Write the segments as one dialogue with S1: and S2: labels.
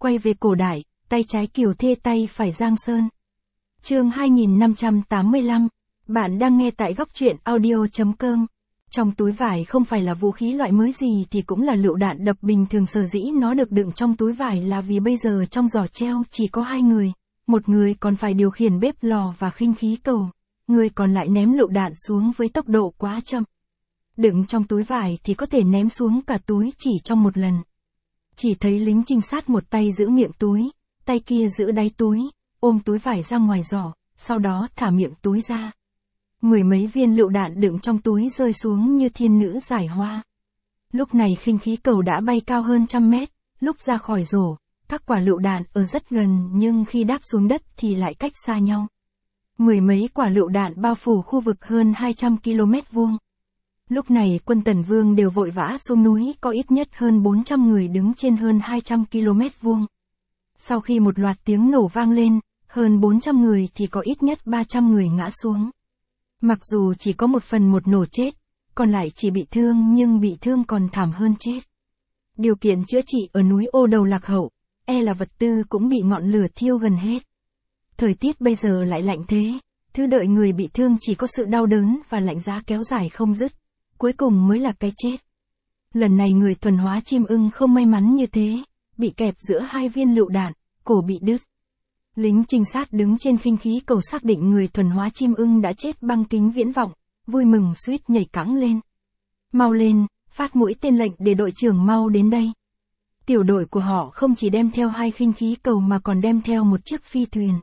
S1: quay về cổ đại, tay trái Kiều Thê tay phải Giang Sơn. Chương 2585, bạn đang nghe tại góc truyện audio.com. Trong túi vải không phải là vũ khí loại mới gì thì cũng là lựu đạn đập bình thường, sở dĩ nó được đựng trong túi vải là vì bây giờ trong giỏ treo chỉ có 2 người, một người còn phải điều khiển bếp lò và khinh khí cầu, người còn lại ném lựu đạn xuống với tốc độ quá chậm. Đựng trong túi vải thì có thể ném xuống cả túi chỉ trong một lần. Chỉ thấy lính trinh sát một tay giữ miệng túi, tay kia giữ đáy túi, ôm túi vải ra ngoài giỏ, sau đó thả miệng túi ra. 10 mấy viên lựu đạn đựng trong túi rơi xuống như thiên nữ giải hoa. Lúc này khinh khí cầu đã bay cao hơn 100 mét, lúc ra khỏi rổ, các quả lựu đạn ở rất gần nhưng khi đáp xuống đất thì lại cách xa nhau. 10 mấy quả lựu đạn bao phủ khu vực hơn 200 km vuông. Lúc này quân Tần Vương đều vội vã xuống núi, có ít nhất hơn 400 người đứng trên hơn 200 km vuông. Sau khi một loạt tiếng nổ vang lên, hơn 400 người thì có ít nhất 300 người ngã xuống. Mặc dù chỉ có 1/1 nổ chết, còn lại chỉ bị thương nhưng bị thương còn thảm hơn chết. Điều kiện chữa trị ở núi Ô Đầu lạc hậu, là vật tư cũng bị ngọn lửa thiêu gần hết. Thời tiết bây giờ lại lạnh thế, thứ đợi người bị thương chỉ có sự đau đớn và lạnh giá kéo dài không dứt, cuối cùng mới là cái chết. Lần này người thuần hóa chim ưng không may mắn như thế, bị kẹp giữa 2 viên lựu đạn, cổ bị đứt. Lính trinh sát đứng trên khinh khí cầu xác định người thuần hóa chim ưng đã chết bằng kính viễn vọng, vui mừng suýt nhảy cẫng lên. Mau lên, phát mũi tên lệnh để đội trưởng mau đến đây. Tiểu đội của họ không chỉ đem theo 2 khinh khí cầu mà còn đem theo một chiếc phi thuyền.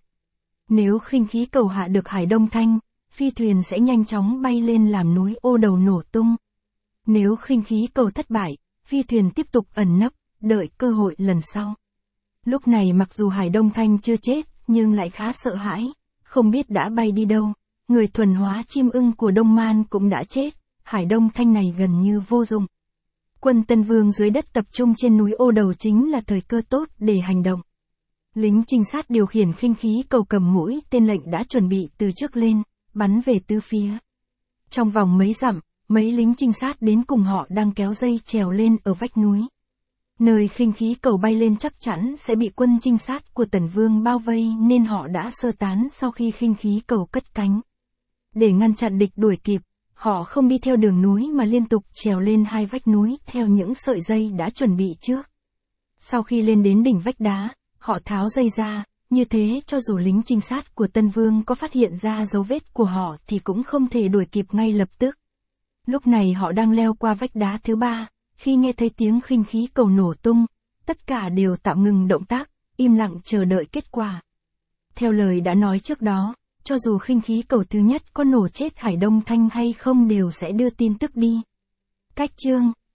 S1: Nếu khinh khí cầu hạ được Hải Đông Thanh, phi thuyền sẽ nhanh chóng bay lên làm núi Ô Đầu nổ tung. Nếu khinh khí cầu thất bại, phi thuyền tiếp tục ẩn nấp, đợi cơ hội lần sau. Lúc này mặc dù Hải Đông Thanh chưa chết, nhưng lại khá sợ hãi, không biết đã bay đi đâu. Người thuần hóa chim ưng của Đông Man cũng đã chết, Hải Đông Thanh này gần như vô dụng. Quân Tân Vương dưới đất tập trung trên núi Ô Đầu chính là thời cơ tốt để hành động. Lính trinh sát điều khiển khinh khí cầu cầm mũi tên lệnh đã chuẩn bị từ trước lên, bắn về tứ phía. Trong vòng mấy dặm, mấy lính trinh sát đến cùng họ đang kéo dây trèo lên ở vách núi. Nơi khinh khí cầu bay lên chắc chắn sẽ bị quân trinh sát của Tần Vương bao vây nên họ đã sơ tán sau khi khinh khí cầu cất cánh. Để ngăn chặn địch đuổi kịp, họ không đi theo đường núi mà liên tục trèo lên 2 vách núi theo những sợi dây đã chuẩn bị trước. Sau khi lên đến đỉnh vách đá, họ tháo dây ra, như thế cho dù lính trinh sát của Tân Vương có phát hiện ra dấu vết của họ thì cũng không thể đuổi kịp ngay lập tức. Lúc này họ đang leo qua vách đá thứ 3, khi nghe thấy tiếng khinh khí cầu nổ tung, tất cả đều tạm ngừng động tác, im lặng chờ đợi kết quả. Theo lời đã nói trước đó, cho dù khinh khí cầu thứ nhất có nổ chết Hải Đông Thanh hay không đều sẽ đưa tin tức đi. Cách chương